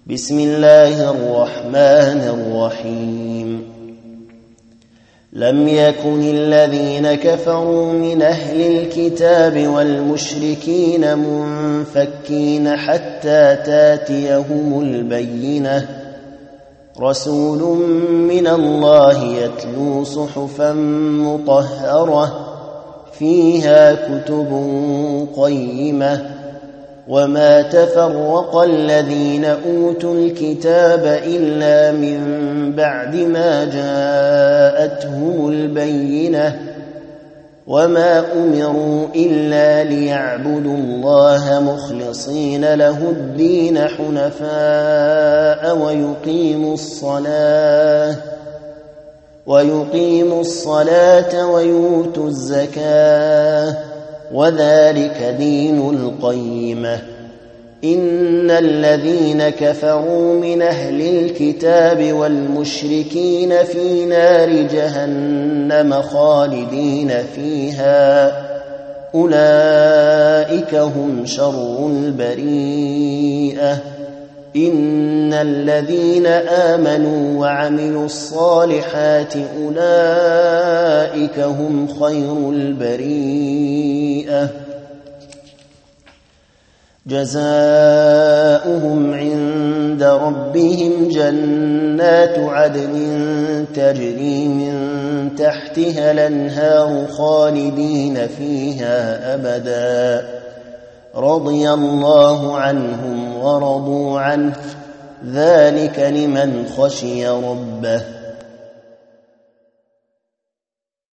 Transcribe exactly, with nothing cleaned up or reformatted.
بسم الله الرحمن الرحيم لم يكن الذين كفروا من أهل الكتاب والمشركين منفكين حتى تاتيهم البينة رسول من الله يتلو صحفا مطهرة فيها كتب قيمة وما تفرق الذين أوتوا الكتاب إلا من بعد ما جاءتهم البينة وما أمروا إلا ليعبدوا الله مخلصين له الدين حنفاء ويقيموا الصلاة ويقيموا الصلاة ويؤتوا الزكاة وذلك دين القيمة إن الذين كفروا من أهل الكتاب والمشركين في نار جهنم خالدين فيها أولئك هم شر البريئة إن الذين آمنوا وعملوا الصالحات أولئك هم خير البريئة جزاؤهم عند ربهم جنات عدن تجري من تحتها الأنهار خالدين فيها أبدا رضي الله عنهم ورضوا عنه ذلك لمن خشي ربه